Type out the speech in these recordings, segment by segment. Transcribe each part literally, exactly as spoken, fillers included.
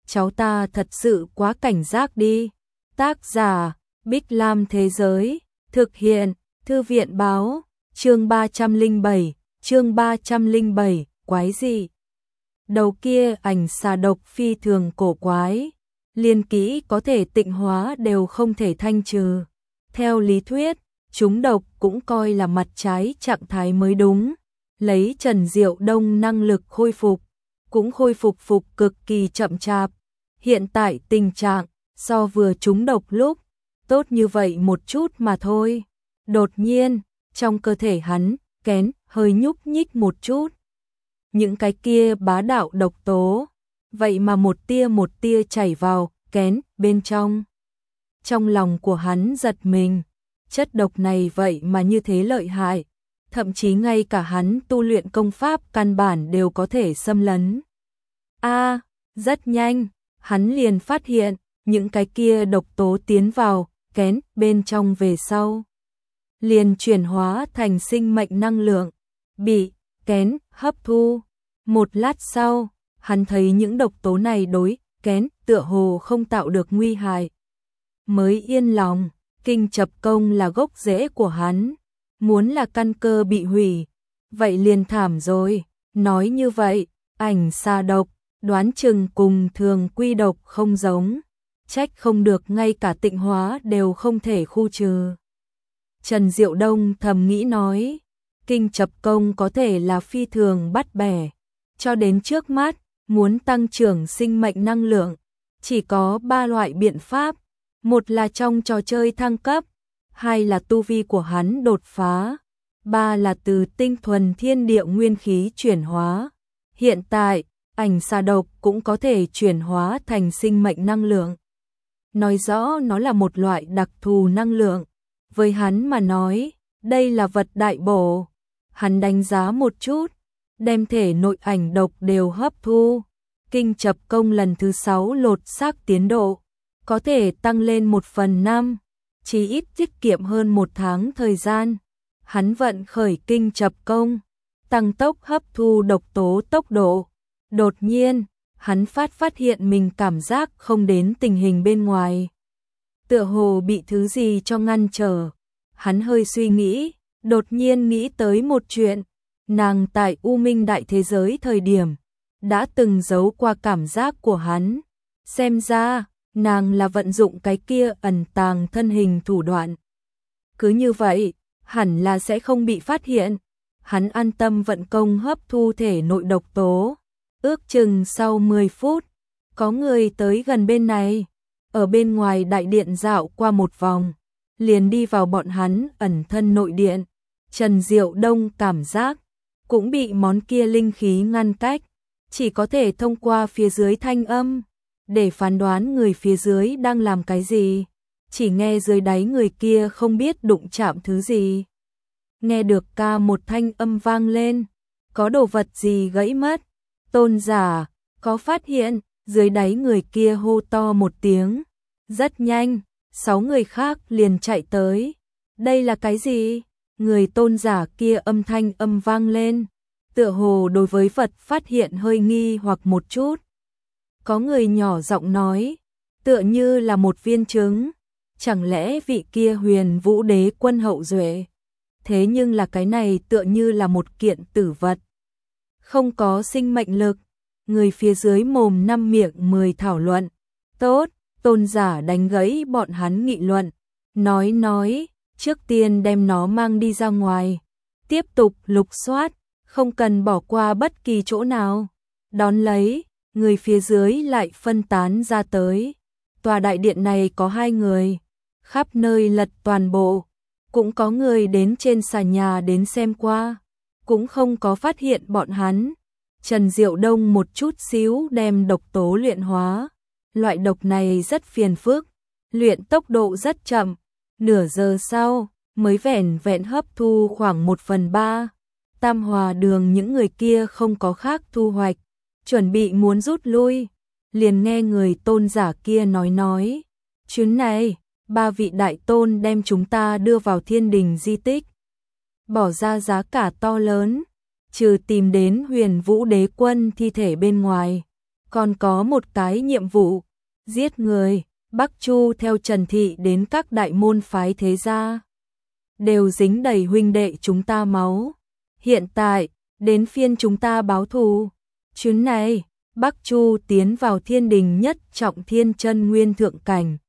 cháu ta thật sự quá cảnh giác đi. Tác giả, Bích Lam Thế Giới, thực hiện, Thư viện Báo, chương ba trăm lẻ bảy, chương ba trăm lẻ bảy, quái dị. Đầu kia ảnh xà độc phi thường cổ quái, liên kỹ có thể tịnh hóa đều không thể thanh trừ. Theo lý thuyết, chúng độc cũng coi là mặt trái trạng thái mới đúng. Lấy Trần Diệu Đông năng lực khôi phục, cũng khôi phục phục cực kỳ chậm chạp. Hiện tại tình trạng so vừa trúng độc lúc tốt như vậy một chút mà thôi. Đột nhiên, trong cơ thể hắn, kén hơi nhúc nhích một chút. Những cái kia bá đạo độc tố, vậy mà một tia một tia chảy vào kén bên trong. Trong lòng của hắn giật mình, chất độc này vậy mà như thế lợi hại, thậm chí ngay cả hắn tu luyện công pháp căn bản đều có thể xâm lấn. A, à, rất nhanh, hắn liền phát hiện những cái kia độc tố tiến vào kén bên trong về sau, liền chuyển hóa thành sinh mệnh năng lượng, bị kén hấp thu. Một lát sau, hắn thấy những độc tố này đối kén tựa hồ không tạo được nguy hại. Mới yên lòng, kinh chập công là gốc rễ của hắn, muốn là căn cơ bị hủy, vậy liền thảm rồi. Nói như vậy, ảnh xà độc, đoán chừng cùng thường quy độc không giống, trách không được ngay cả tịnh hóa đều không thể khu trừ. Trần Diệu Đông thầm nghĩ nói, kinh chập công có thể là phi thường bắt bẻ, cho đến trước mắt, muốn tăng trưởng sinh mệnh năng lượng, chỉ có ba loại biện pháp, một là trong trò chơi thăng cấp, hai là tu vi của hắn đột phá, ba là từ tinh thuần thiên địa nguyên khí chuyển hóa. Hiện tại, ảnh xà độc cũng có thể chuyển hóa thành sinh mệnh năng lượng. Nói rõ nó là một loại đặc thù năng lượng. Với hắn mà nói, đây là vật đại bổ. Hắn đánh giá một chút, đem thể nội ảnh độc đều hấp thu. Kinh chập công lần thứ sáu lột xác tiến độ, có thể tăng lên một phần năm, chỉ ít tiết kiệm hơn một tháng thời gian. Hắn vận khởi kinh chập công, tăng tốc hấp thu độc tố tốc độ. Đột nhiên, hắn phát phát hiện mình cảm giác không đến tình hình bên ngoài. Tựa hồ bị thứ gì cho ngăn trở. Hắn hơi suy nghĩ, đột nhiên nghĩ tới một chuyện. Nàng tại U Minh Đại Thế Giới thời điểm, đã từng giấu qua cảm giác của hắn. Xem ra, nàng là vận dụng cái kia ẩn tàng thân hình thủ đoạn. Cứ như vậy, hẳn là sẽ không bị phát hiện. Hắn an tâm vận công hấp thu thể nội độc tố. Ước chừng sau mười phút, có người tới gần bên này, ở bên ngoài đại điện dạo qua một vòng, liền đi vào bọn hắn ẩn thân nội điện. Trần Diệu Đông cảm giác cũng bị món kia linh khí ngăn cách, chỉ có thể thông qua phía dưới thanh âm để phán đoán người phía dưới đang làm cái gì. Chỉ nghe dưới đáy người kia không biết đụng chạm thứ gì. Nghe được ca một thanh âm vang lên, có đồ vật gì gãy mất. Tôn giả, có phát hiện, dưới đáy người kia hô to một tiếng. Rất nhanh, sáu người khác liền chạy tới. Đây là cái gì? Người tôn giả kia âm thanh âm vang lên, tựa hồ đối với vật phát hiện hơi nghi hoặc một chút. Có người nhỏ giọng nói, tựa như là một viên trứng. Chẳng lẽ vị kia Huyền Vũ Đế Quân hậu duệ? Thế nhưng là cái này tựa như là một kiện tử vật, không có sinh mệnh lực. Người phía dưới mồm năm miệng mười thảo luận. Tốt, tôn giả đánh gãy bọn hắn nghị luận. Nói nói, trước tiên đem nó mang đi ra ngoài. Tiếp tục lục soát, không cần bỏ qua bất kỳ chỗ nào. Đón lấy, người phía dưới lại phân tán ra tới. Tòa đại điện này có hai người, khắp nơi lật toàn bộ. Cũng có người đến trên xà nhà đến xem qua, cũng không có phát hiện bọn hắn. Trần Diệu Đông một chút xíu đem độc tố luyện hóa. Loại độc này rất phiền phức, luyện tốc độ rất chậm. Nửa giờ sau, mới vẻn vẹn hấp thu khoảng một phần ba. Tam Hòa Đường những người kia không có khác thu hoạch, chuẩn bị muốn rút lui. Liền nghe người tôn giả kia nói nói, chuyến này, ba vị đại tôn đem chúng ta đưa vào thiên đình di tích. Bỏ ra giá cả to lớn, trừ tìm đến Huyền Vũ Đế Quân thi thể bên ngoài, còn có một cái nhiệm vụ, giết người. Bắc Chu theo Trần Thị đến các đại môn phái thế gia, đều dính đầy huynh đệ chúng ta máu. Hiện tại, đến phiên chúng ta báo thù. Chuyến này, Bắc Chu tiến vào thiên đình nhất trọng thiên chân nguyên thượng cảnh.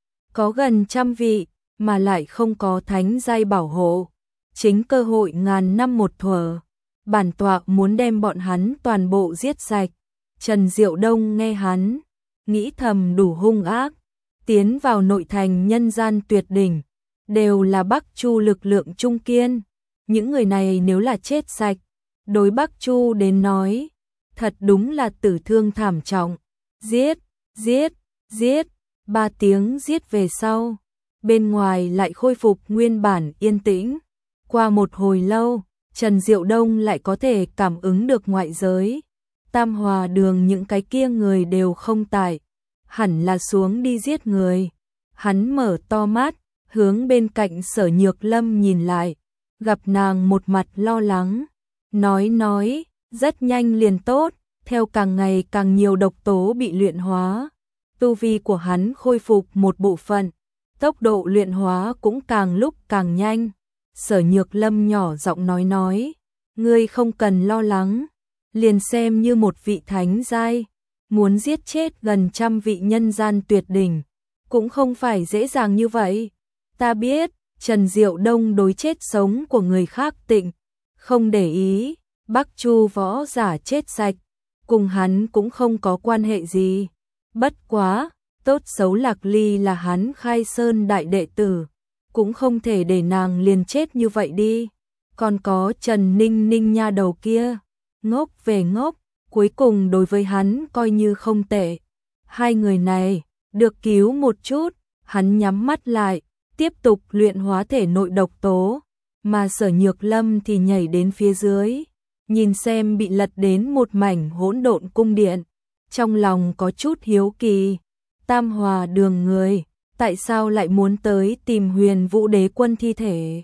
Có gần trăm vị, mà lại không có thánh giai bảo hộ. Chính cơ hội ngàn năm một thuở. Bản tọa muốn đem bọn hắn toàn bộ giết sạch. Trần Diệu Đông nghe hắn, nghĩ thầm đủ hung ác. Tiến vào nội thành nhân gian tuyệt đỉnh, đều là Bắc Chu lực lượng trung kiên. Những người này nếu là chết sạch, đối Bắc Chu đến nói, thật đúng là tử thương thảm trọng. Giết, giết, giết, ba tiếng giết về sau, bên ngoài lại khôi phục nguyên bản yên tĩnh. Qua một hồi lâu, Trần Diệu Đông lại có thể cảm ứng được ngoại giới. Tam Hòa Đường những cái kia người đều không tại, hẳn là xuống đi giết người. Hắn mở to mắt, hướng bên cạnh Sở Nhược Lâm nhìn lại, gặp nàng một mặt lo lắng, nói nói, rất nhanh liền tốt, theo càng ngày càng nhiều độc tố bị luyện hóa, tu vi của hắn khôi phục một bộ phận, tốc độ luyện hóa cũng càng lúc càng nhanh. Sở Nhược Lâm nhỏ giọng nói nói, ngươi không cần lo lắng, liền xem như một vị thánh giai, muốn giết chết gần trăm vị nhân gian tuyệt đỉnh, cũng không phải dễ dàng như vậy. Ta biết, Trần Diệu Đông đối chết sống của người khác tịnh, không để ý, Bắc Chu võ giả chết sạch, cùng hắn cũng không có quan hệ gì. Bất quá, tốt xấu Lạc Ly là hắn Khai Sơn đại đệ tử, cũng không thể để nàng liền chết như vậy đi. Còn có Trần Ninh Ninh nha đầu kia, ngốc về ngốc, cuối cùng đối với hắn coi như không tệ. Hai người này, được cứu một chút, hắn nhắm mắt lại, tiếp tục luyện hóa thể nội độc tố, mà Sở Nhược Lâm thì nhảy đến phía dưới, nhìn xem bị lật đến một mảnh hỗn độn cung điện, trong lòng có chút hiếu kỳ. Tam Hòa Đường người, tại sao lại muốn tới tìm Huyền Vũ Đế Quân thi thể?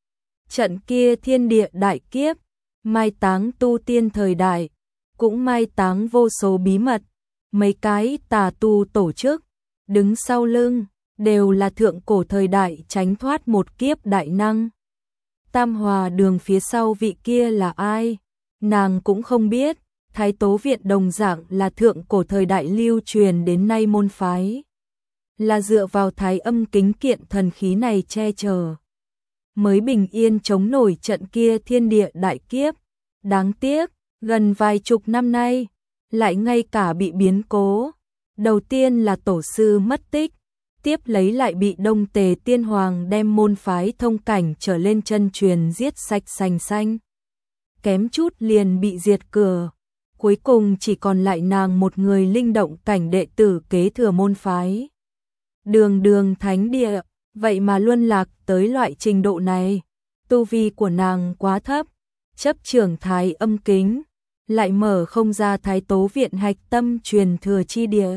Trận kia thiên địa đại kiếp, mai táng tu tiên thời đại, cũng mai táng vô số bí mật, mấy cái tà tu tổ chức, đứng sau lưng, đều là thượng cổ thời đại tránh thoát một kiếp đại năng. Tam Hòa Đường phía sau vị kia là ai? Nàng cũng không biết. Thái Tố Viện đồng dạng là thượng cổ thời đại lưu truyền đến nay môn phái, là dựa vào Thái Âm Kính Kiện thần khí này che chở, mới bình yên chống nổi trận kia thiên địa đại kiếp. Đáng tiếc, gần vài chục năm nay, lại ngay cả bị biến cố. Đầu tiên là tổ sư mất tích, tiếp lấy lại bị Đông Tề Tiên Hoàng đem môn phái thông cảnh trở lên chân truyền giết sạch sành xanh. Kém chút liền bị diệt cửa. Cuối cùng chỉ còn lại nàng một người linh động cảnh đệ tử kế thừa môn phái. Đường đường thánh địa, vậy mà luân lạc tới loại trình độ này. Tu vi của nàng quá thấp, chấp trưởng Thái Âm Kính, lại mở không ra Thái Tố Viện hạch tâm truyền thừa chi địa.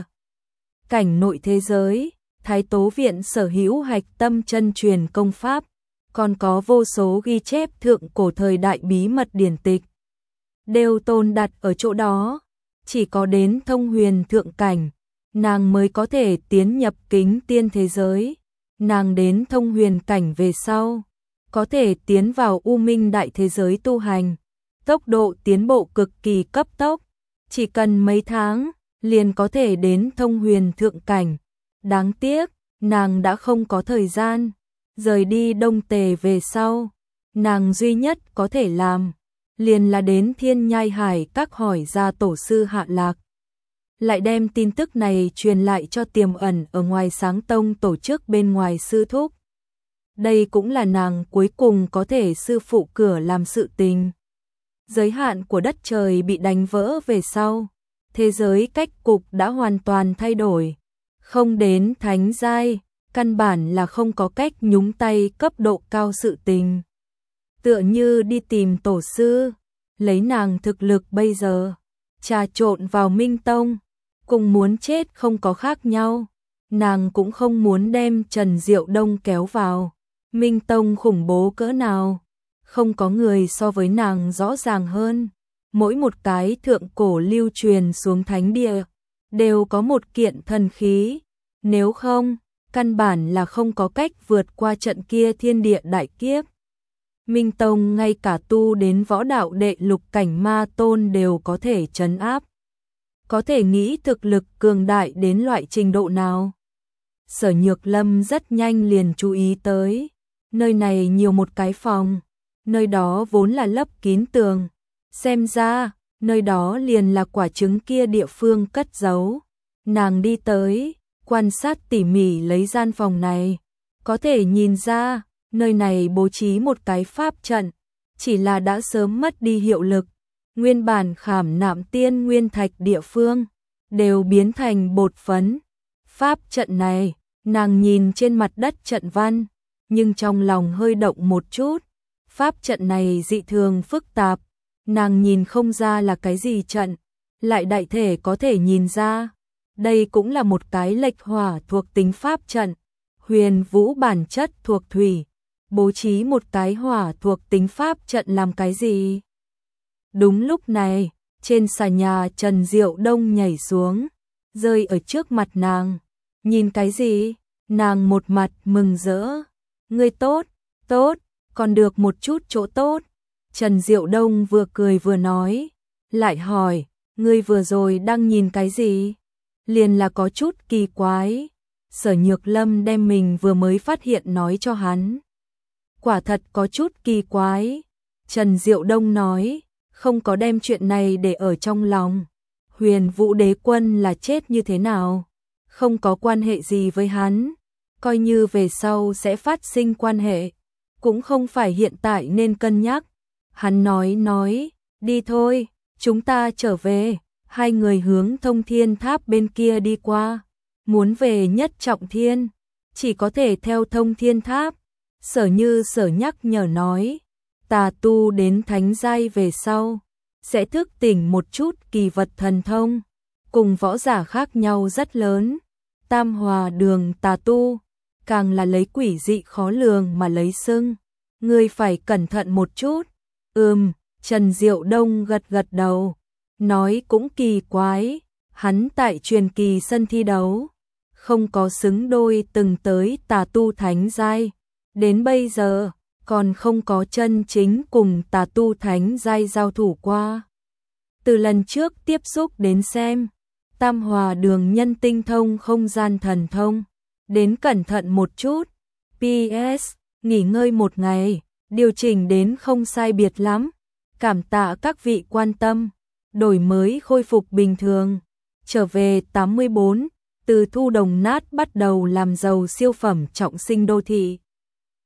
Cảnh nội thế giới, Thái Tố Viện sở hữu hạch tâm chân truyền công pháp, còn có vô số ghi chép thượng cổ thời đại bí mật điển tịch, đều tồn đặt ở chỗ đó. Chỉ có đến thông huyền thượng cảnh, nàng mới có thể tiến nhập kính tiên thế giới. Nàng đến thông huyền cảnh về sau, có thể tiến vào u minh đại thế giới tu hành. Tốc độ tiến bộ cực kỳ cấp tốc, chỉ cần mấy tháng, liền có thể đến thông huyền thượng cảnh. Đáng tiếc, nàng đã không có thời gian. Rời đi Đông Tề về sau, nàng duy nhất có thể làm, liền là đến Thiên Nhai Hải các hỏi ra tổ sư Hạ Lạc, lại đem tin tức này truyền lại cho tiềm ẩn ở ngoài Sáng Tông tổ chức bên ngoài sư thúc. Đây cũng là nàng cuối cùng có thể sư phụ cửa làm sự tình. Giới hạn của đất trời bị đánh vỡ về sau, thế giới cách cục đã hoàn toàn thay đổi. Không đến thánh giai, căn bản là không có cách nhúng tay cấp độ cao sự tình. Tựa như đi tìm tổ sư, lấy nàng thực lực bây giờ, trà trộn vào Minh Tông, cùng muốn chết không có khác nhau. Nàng cũng không muốn đem Trần Diệu Đông kéo vào. Minh Tông khủng bố cỡ nào, không có người so với nàng rõ ràng hơn. mỗi một cái thượng cổ lưu truyền xuống thánh địa, đều có một kiện thần khí, nếu không, căn bản là không có cách vượt qua trận kia thiên địa đại kiếp. Minh Tông ngay cả tu đến võ đạo đệ lục cảnh ma tôn đều có thể trấn áp. Có thể nghĩ thực lực cường đại đến loại trình độ nào. Sở Nhược Lâm rất nhanh liền chú ý tới, nơi này nhiều một cái phòng, nơi đó vốn là lấp kín tường, xem ra, nơi đó liền là quả trứng kia địa phương cất giấu. Nàng đi tới, quan sát tỉ mỉ lấy gian phòng này, có thể nhìn ra, nơi này bố trí một cái pháp trận, chỉ là đã sớm mất đi hiệu lực, nguyên bản khảm nạm tiên nguyên thạch địa phương, đều biến thành bột phấn. Pháp trận này, nàng nhìn trên mặt đất trận văn, nhưng trong lòng hơi động một chút, pháp trận này dị thường phức tạp, nàng nhìn không ra là cái gì trận, lại đại thể có thể nhìn ra, đây cũng là một cái lệch hỏa thuộc tính pháp trận, huyền vũ bản chất thuộc thủy, bố trí một cái hỏa thuộc tính pháp trận làm cái gì? Đúng lúc này, trên xà nhà Trần Diệu Đông nhảy xuống, rơi ở trước mặt nàng, nhìn cái gì? Nàng một mặt mừng rỡ, ngươi tốt, tốt, còn được một chút chỗ tốt. Trần Diệu Đông vừa cười vừa nói, lại hỏi, ngươi vừa rồi đang nhìn cái gì? Liền là có chút kỳ quái. Sở Nhược Lâm đem mình vừa mới phát hiện nói cho hắn. Quả thật có chút kỳ quái. Trần Diệu Đông nói, không có đem chuyện này để ở trong lòng. Huyền Vũ Đế Quân là chết như thế nào? Không có quan hệ gì với hắn. Coi như về sau sẽ phát sinh quan hệ, cũng không phải hiện tại nên cân nhắc. Hắn nói nói, đi thôi, chúng ta trở về. Hai người hướng Thông Thiên Tháp bên kia đi qua. Muốn về Nhất Trọng Thiên, chỉ có thể theo Thông Thiên Tháp. Sở Như Sở nhắc nhở nói, tà tu đến thánh giai về sau, sẽ thức tỉnh một chút kỳ vật thần thông, cùng võ giả khác nhau rất lớn. Tam Hòa Đường tà tu, càng là lấy quỷ dị khó lường mà lấy xưng. Ngươi phải cẩn thận một chút. Ừm, Trần Diệu Đông gật gật đầu, nói cũng kỳ quái, hắn tại truyền kỳ sân thi đấu, không có xứng đôi từng tới tà tu thánh giai, đến bây giờ còn không có chân chính cùng tà tu thánh giai giao thủ qua. Từ lần trước tiếp xúc đến xem, Tam Hòa Đường nhân tinh thông không gian thần thông, đến cẩn thận một chút. pê ét, nghỉ ngơi một ngày, điều chỉnh đến không sai biệt lắm. Cảm tạ các vị quan tâm, đổi mới khôi phục bình thường. Trở về tám mươi bốn, từ thu đồng nát bắt đầu làm giàu siêu phẩm trọng sinh đô thị.